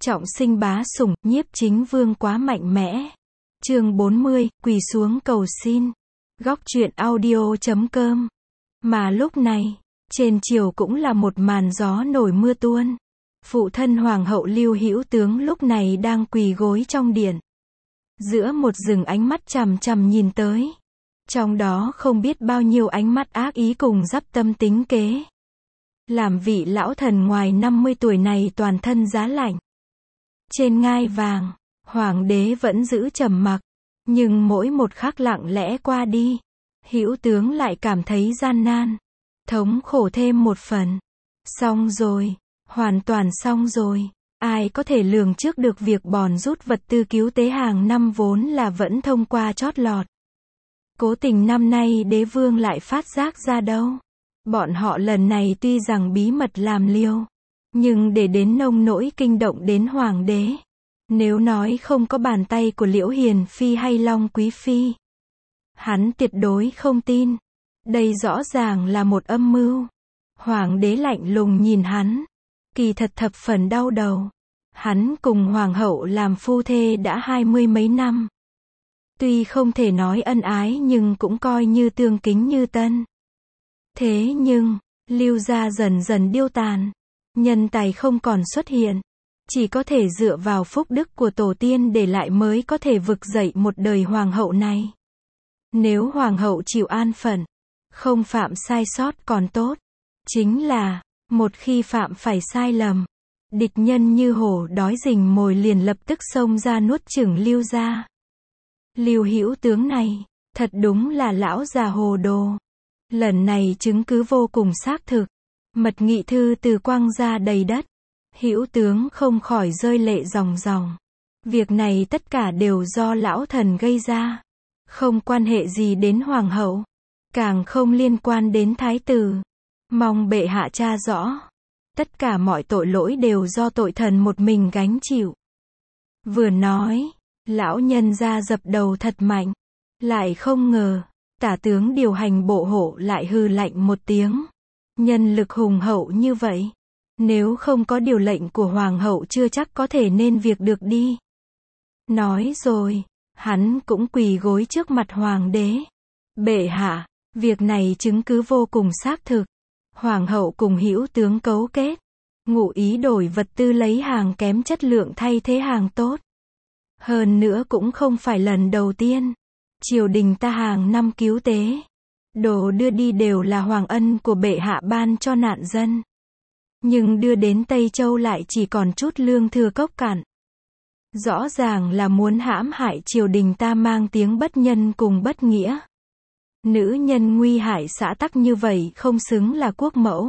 Trọng sinh bá sủng, nhiếp chính vương quá mạnh mẽ. Chương 40, quỳ xuống cầu xin. Góc truyện audio.com. Mà lúc này, trên triều cũng là một màn gió nổi mưa tuôn. Phụ thân hoàng hậu Lưu Hữu Tướng lúc này đang quỳ gối trong điện. Giữa một rừng ánh mắt chằm chằm nhìn tới. Trong đó không biết bao nhiêu ánh mắt ác ý cùng dắp tâm tính kế. Làm vị lão thần ngoài 50 tuổi này toàn thân giá lạnh. Trên ngai vàng, hoàng đế vẫn giữ trầm mặc, nhưng mỗi một khắc lặng lẽ qua đi, Hữu Tướng lại cảm thấy gian nan, thống khổ thêm một phần. Xong rồi, hoàn toàn xong rồi. Ai có thể lường trước được việc bòn rút vật tư cứu tế hàng năm vốn là vẫn thông qua chót lọt. Cố tình năm nay đế vương lại phát giác ra đâu. Bọn họ lần này tuy rằng bí mật làm liều, nhưng để đến nông nỗi kinh động đến hoàng đế. Nếu nói không có bàn tay của Liễu Hiền Phi hay Long Quý Phi, hắn tuyệt đối không tin. Đây rõ ràng là một âm mưu. Hoàng đế lạnh lùng nhìn hắn, kỳ thật thập phần đau đầu. Hắn cùng hoàng hậu làm phu thê đã 20 mấy năm. Tuy không thể nói ân ái nhưng cũng coi như tương kính như tân. Thế nhưng, Lưu gia dần dần điêu tàn. Nhân tài không còn xuất hiện. Chỉ có thể dựa vào phúc đức của tổ tiên để lại mới có thể vực dậy một đời hoàng hậu này. Nếu hoàng hậu chịu an phận, không phạm sai sót còn tốt. Chính là, một khi phạm phải sai lầm, địch nhân như hổ đói rình mồi liền lập tức xông ra nuốt chửng Lưu gia. Lưu Hữu Tướng này, thật đúng là lão già hồ đồ. Lần này chứng cứ vô cùng xác thực. Mật nghị thư từ quăng ra đầy đất. Hữu Tướng không khỏi rơi lệ ròng ròng. Việc này tất cả đều do lão thần gây ra. Không quan hệ gì đến hoàng hậu. Càng không liên quan đến thái tử. Mong bệ hạ tra rõ. Tất cả mọi tội lỗi đều do tội thần một mình gánh chịu. Vừa nói, lão nhân ra dập đầu thật mạnh. Lại không ngờ, tả tướng điều hành bộ hộ lại hừ lạnh một tiếng. Nhân lực hùng hậu như vậy, nếu không có điều lệnh của hoàng hậu chưa chắc có thể nên việc được đi. Nói rồi, hắn cũng quỳ gối trước mặt hoàng đế. Bệ hạ, việc này chứng cứ vô cùng xác thực. Hoàng hậu cùng Hữu Tướng cấu kết, ngụ ý đổi vật tư lấy hàng kém chất lượng thay thế hàng tốt. Hơn nữa cũng không phải lần đầu tiên. Triều đình ta hàng năm cứu tế, đồ đưa đi đều là hoàng ân của bệ hạ ban cho nạn dân. Nhưng đưa đến Tây Châu lại chỉ còn chút lương thừa cốc cạn. Rõ ràng là muốn hãm hại triều đình ta mang tiếng bất nhân cùng bất nghĩa. Nữ nhân nguy hại xã tắc như vậy không xứng là quốc mẫu.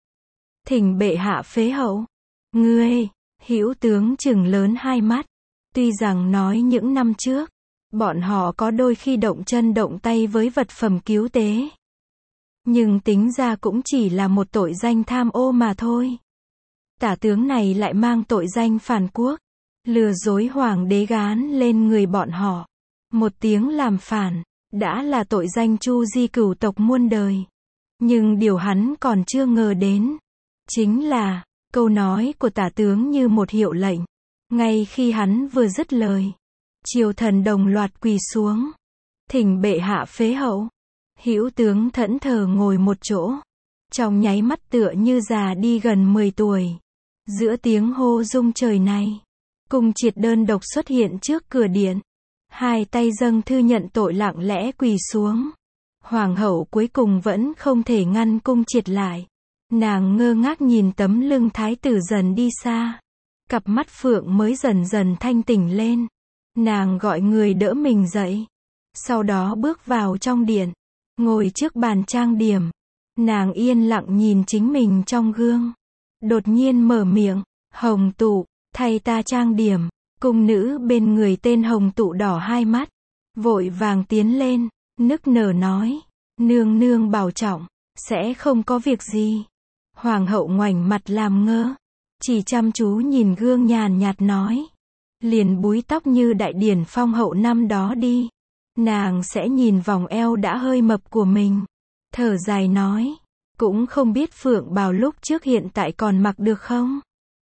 Thỉnh bệ hạ phế hậu. Ngươi, Hữu Tướng trừng lớn hai mắt. Tuy rằng nói những năm trước, bọn họ có đôi khi động chân động tay với vật phẩm cứu tế. Nhưng tính ra cũng chỉ là một tội danh tham ô mà thôi. Tả tướng này lại mang tội danh phản quốc, lừa dối hoàng đế gán lên người bọn họ. Một tiếng làm phản, đã là tội danh chu di cửu tộc muôn đời. Nhưng điều hắn còn chưa ngờ đến, chính là, câu nói của tả tướng như một hiệu lệnh. Ngay khi hắn vừa dứt lời, triều thần đồng loạt quỳ xuống. Thỉnh bệ hạ phế hậu. Hữu Tướng thẫn thờ ngồi một chỗ. Trong nháy mắt tựa như già đi gần 10 tuổi. Giữa tiếng hô rung trời này, Cung Triệt đơn độc xuất hiện trước cửa điện. Hai tay dâng thư nhận tội lặng lẽ quỳ xuống. Hoàng hậu cuối cùng vẫn không thể ngăn Cung Triệt lại. Nàng ngơ ngác nhìn tấm lưng thái tử dần đi xa. Cặp mắt phượng mới dần dần thanh tỉnh lên. Nàng gọi người đỡ mình dậy. Sau đó bước vào trong điện. Ngồi trước bàn trang điểm. Nàng yên lặng nhìn chính mình trong gương. Đột nhiên mở miệng. Hồng Tụ, thay ta trang điểm. Cung nữ bên người tên Hồng Tụ đỏ hai mắt. Vội vàng tiến lên. Nức nở nói. Nương nương bảo trọng. Sẽ không có việc gì. Hoàng hậu ngoảnh mặt làm ngơ. Chỉ chăm chú nhìn gương nhàn nhạt nói. Liền búi tóc như đại điển phong hậu năm đó đi. Nàng sẽ nhìn vòng eo đã hơi mập của mình. Thở dài nói. Cũng không biết phượng bào lúc trước hiện tại còn mặc được không?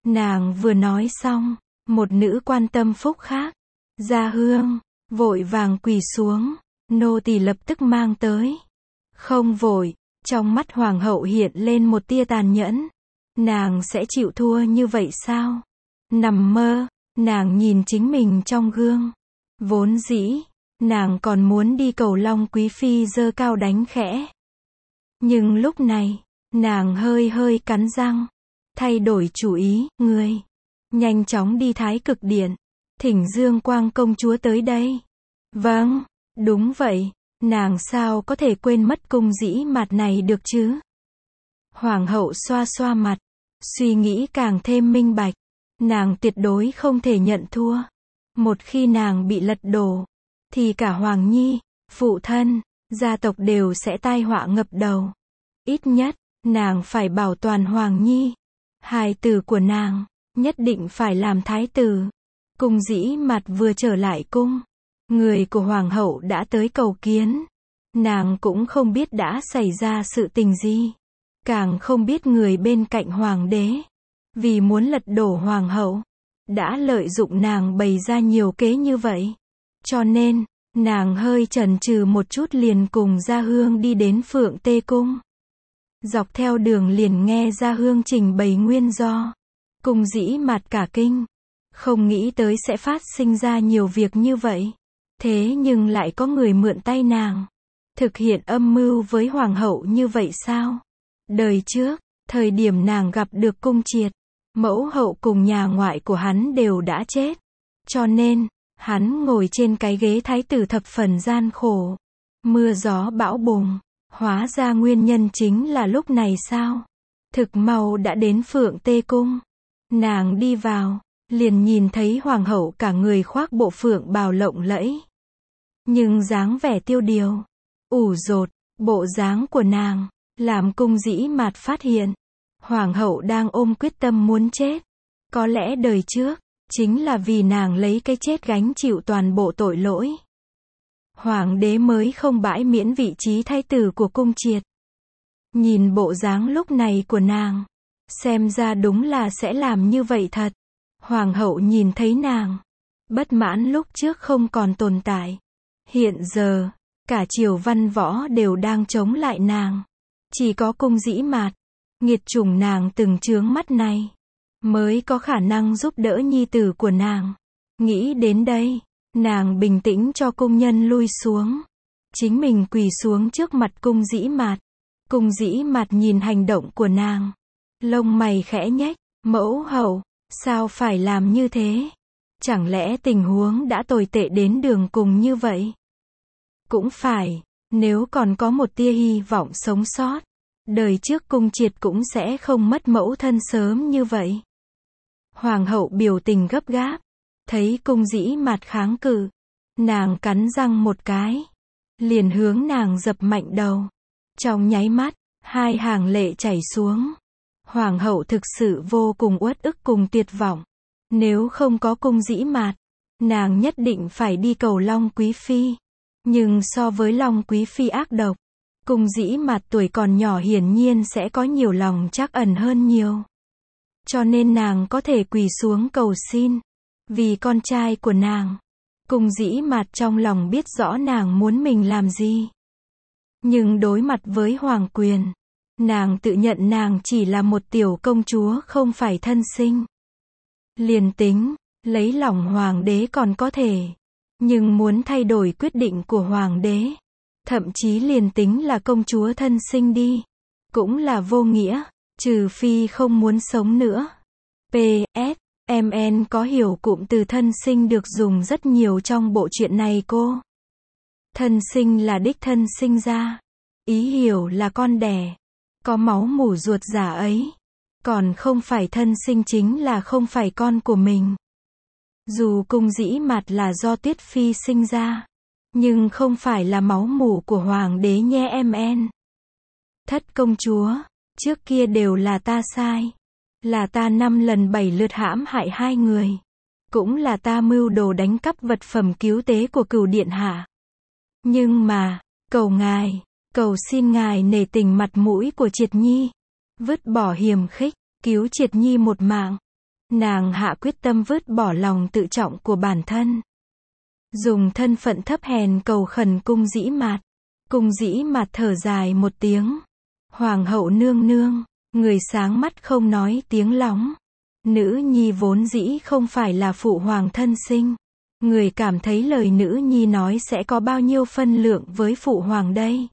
Nàng vừa nói xong, một nữ quan tâm phúc khác, Gia Hương, vội vàng quỳ xuống, nô tỳ lập tức mang tới. Không vội, trong mắt hoàng hậu hiện lên một tia tàn nhẫn. Nàng sẽ chịu thua như vậy sao? Nằm mơ, nàng nhìn chính mình trong gương. Vốn dĩ, nàng còn muốn đi cầu Long Quý Phi giơ cao đánh khẽ. Nhưng lúc này, nàng hơi hơi cắn răng, thay đổi chủ ý, ngươi, nhanh chóng đi Thái Cực Điện, thỉnh Dương Quang công chúa tới đây. Vâng, đúng vậy, nàng sao có thể quên mất Cung Dĩ Mạt này được chứ? Hoàng hậu xoa xoa mặt, suy nghĩ càng thêm minh bạch, nàng tuyệt đối không thể nhận thua. Một khi nàng bị lật đổ, thì cả Hoàng Nhi, phụ thân, gia tộc đều sẽ tai họa ngập đầu. Ít nhất, nàng phải bảo toàn Hoàng Nhi. Hài tử của nàng, nhất định phải làm thái tử. Cung Dĩ Mạt vừa trở lại cung, người của Hoàng hậu đã tới cầu kiến. Nàng cũng không biết đã xảy ra sự tình gì. Càng không biết người bên cạnh Hoàng đế, vì muốn lật đổ Hoàng hậu, đã lợi dụng nàng bày ra nhiều kế như vậy. Cho nên, nàng hơi chần chừ một chút liền cùng Gia Hương đi đến Phượng Tê Cung. Dọc theo đường liền nghe Gia Hương trình bày nguyên do. Cung Dĩ Mạt cả kinh, không nghĩ tới sẽ phát sinh ra nhiều việc như vậy. Thế nhưng lại có người mượn tay nàng, thực hiện âm mưu với Hoàng hậu như vậy sao? Đời trước, thời điểm nàng gặp được Cung Triệt, mẫu hậu cùng nhà ngoại của hắn đều đã chết. Cho nên, hắn ngồi trên cái ghế thái tử thập phần gian khổ. Mưa gió bão bùng, hóa ra nguyên nhân chính là lúc này sao? Thực mau đã đến Phượng Tê Cung. Nàng đi vào, liền nhìn thấy Hoàng hậu cả người khoác bộ phượng bào lộng lẫy. Nhưng dáng vẻ tiêu điều, ủ rột, bộ dáng của nàng, làm Cung Dĩ Mạt phát hiện, Hoàng hậu đang ôm quyết tâm muốn chết. Có lẽ đời trước, chính là vì nàng lấy cái chết gánh chịu toàn bộ tội lỗi. Hoàng đế mới không bãi miễn vị trí thái tử của Cung Triệt. Nhìn bộ dáng lúc này của nàng, xem ra đúng là sẽ làm như vậy thật. Hoàng hậu nhìn thấy nàng, bất mãn lúc trước không còn tồn tại. Hiện giờ, cả triều văn võ đều đang chống lại nàng. Chỉ có Cung Dĩ Mạt, nghiệt chủng nàng từng chướng mắt này, mới có khả năng giúp đỡ nhi tử của nàng. Nghĩ đến đây, nàng bình tĩnh cho cung nhân lui xuống. Chính mình quỳ xuống trước mặt Cung Dĩ Mạt. Cung Dĩ Mạt nhìn hành động của nàng, lông mày khẽ nhếch, mẫu hậu, sao phải làm như thế? Chẳng lẽ tình huống đã tồi tệ đến đường cùng như vậy? Cũng phải, nếu còn có một tia hy vọng sống sót, đời trước Cung Triệt cũng sẽ không mất mẫu thân sớm như vậy. Hoàng hậu biểu tình gấp gáp, thấy Cung Dĩ Mạt kháng cự, nàng cắn răng một cái, liền hướng nàng dập mạnh đầu. Trong nháy mắt, hai hàng lệ chảy xuống. Hoàng hậu thực sự vô cùng uất ức cùng tuyệt vọng. Nếu không có Cung Dĩ Mạt, nàng nhất định phải đi cầu Long Quý Phi. Nhưng so với Long Quý Phi ác độc, Cung Dĩ Mạt tuổi còn nhỏ hiển nhiên sẽ có nhiều lòng trắc ẩn hơn nhiều. Cho nên nàng có thể quỳ xuống cầu xin. Vì con trai của nàng. Cung Dĩ Mạt trong lòng biết rõ nàng muốn mình làm gì. Nhưng đối mặt với hoàng quyền, nàng tự nhận nàng chỉ là một tiểu công chúa không phải thân sinh. Liền tính, lấy lòng hoàng đế còn có thể. Nhưng muốn thay đổi quyết định của hoàng đế, thậm chí liền tính là công chúa thân sinh đi, cũng là vô nghĩa, trừ phi không muốn sống nữa. P.S. MN có hiểu cụm từ thân sinh được dùng rất nhiều trong bộ truyện này cô. Thân sinh là đích thân sinh ra. Ý hiểu là con đẻ. Có máu mủ ruột già ấy. Còn không phải thân sinh chính là không phải con của mình. Dù Cung Dĩ Mạt là do Tuyết Phi sinh ra, nhưng không phải là máu mủ của hoàng đế nhé MN. Thất công chúa, trước kia đều là ta sai. Là ta 5 lần 7 lượt hãm hại hai người. Cũng là ta mưu đồ đánh cắp vật phẩm cứu tế của Cửu điện hạ. Nhưng mà, cầu ngài, cầu xin ngài nể tình mặt mũi của Triệt Nhi. Vứt bỏ hiềm khích, cứu Triệt Nhi một mạng. Nàng hạ quyết tâm vứt bỏ lòng tự trọng của bản thân. Dùng thân phận thấp hèn cầu khẩn Cung Dĩ Mạt. Cung Dĩ Mạt thở dài một tiếng. Hoàng hậu nương nương, người sáng mắt không nói tiếng lóng. Nữ nhi vốn dĩ không phải là phụ hoàng thân sinh. Người cảm thấy lời nữ nhi nói sẽ có bao nhiêu phân lượng với phụ hoàng đây?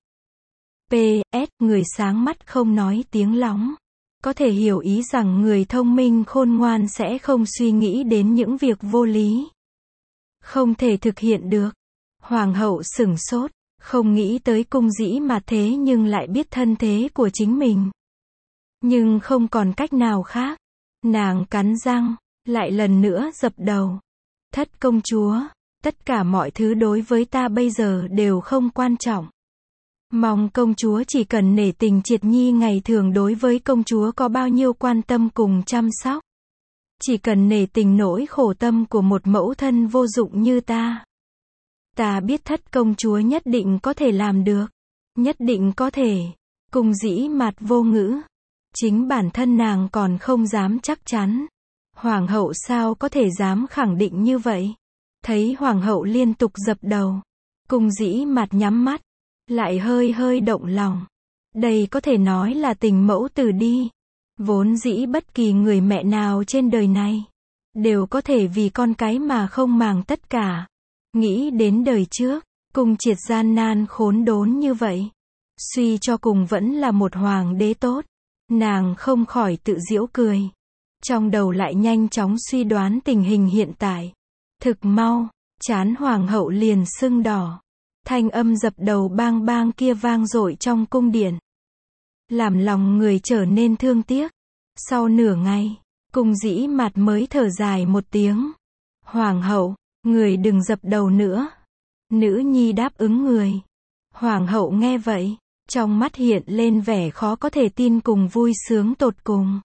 PS, người sáng mắt không nói tiếng lóng. Có thể hiểu ý rằng người thông minh khôn ngoan sẽ không suy nghĩ đến những việc vô lý. Không thể thực hiện được. Hoàng hậu sửng sốt, không nghĩ tới Cung Dĩ Mạt thế nhưng lại biết thân thế của chính mình. Nhưng không còn cách nào khác. Nàng cắn răng, lại lần nữa dập đầu. Thất công chúa, tất cả mọi thứ đối với ta bây giờ đều không quan trọng. Mong công chúa chỉ cần nể tình Triệt Nhi ngày thường đối với công chúa có bao nhiêu quan tâm cùng chăm sóc. Chỉ cần nể tình nỗi khổ tâm của một mẫu thân vô dụng như ta. Ta biết thất công chúa nhất định có thể làm được. Nhất định có thể. Cung Dĩ Mạt vô ngữ. Chính bản thân nàng còn không dám chắc chắn. Hoàng hậu sao có thể dám khẳng định như vậy? Thấy hoàng hậu liên tục dập đầu. Cung Dĩ Mạt nhắm mắt. Lại hơi hơi động lòng. Đây có thể nói là tình mẫu tử đi. Vốn dĩ bất kỳ người mẹ nào trên đời này đều có thể vì con cái mà không màng tất cả. Nghĩ đến đời trước, Cung Triệt gian nan khốn đốn như vậy. Suy cho cùng vẫn là một hoàng đế tốt. Nàng không khỏi tự giễu cười. Trong đầu lại nhanh chóng suy đoán tình hình hiện tại. Thực mau, trán hoàng hậu liền sưng đỏ. Thanh âm dập đầu bang bang kia vang dội trong cung điện. Làm lòng người trở nên thương tiếc. Sau nửa ngày, Cung Dĩ Mạt mới thở dài một tiếng. Hoàng hậu, người đừng dập đầu nữa. Nữ nhi đáp ứng người. Hoàng hậu nghe vậy, trong mắt hiện lên vẻ khó có thể tin cùng vui sướng tột cùng.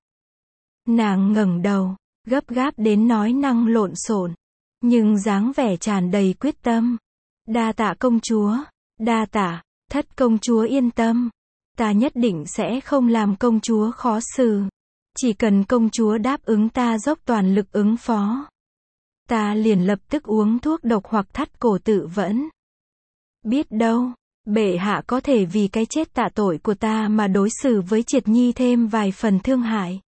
Nàng ngẩng đầu, gấp gáp đến nói năng lộn xộn, nhưng dáng vẻ tràn đầy quyết tâm. Đa tạ công chúa, đa tạ, thất công chúa yên tâm. Ta nhất định sẽ không làm công chúa khó xử. Chỉ cần công chúa đáp ứng ta dốc toàn lực ứng phó. Ta liền lập tức uống thuốc độc hoặc thắt cổ tự vẫn. Biết đâu, bệ hạ có thể vì cái chết tạ tội của ta mà đối xử với Triệt Nhi thêm vài phần thương hại.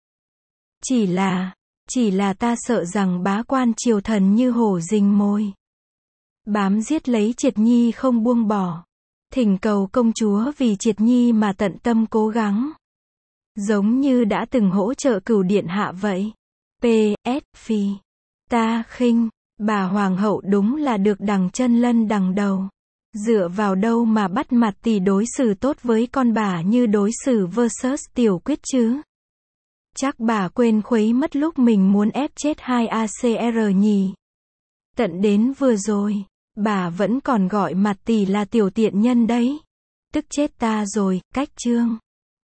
Chỉ là ta sợ rằng bá quan triều thần như hổ rình mồi. Bám giết lấy Triệt Nhi không buông bỏ. Thỉnh cầu công chúa vì Triệt Nhi mà tận tâm cố gắng. Giống như đã từng hỗ trợ Cửu điện hạ vậy. PS, phi. Ta khinh, bà hoàng hậu đúng là được đằng chân lân đằng đầu. Dựa vào đâu mà bắt mặt tỷ đối xử tốt với con bà như đối xử versus Tiểu Quyết chứ? Chắc bà quên khuấy mất lúc mình muốn ép chết hai ACR nhỉ. Tận đến vừa rồi, bà vẫn còn gọi mặt tỷ là tiểu tiện nhân đấy. Tức chết ta rồi, cách chương.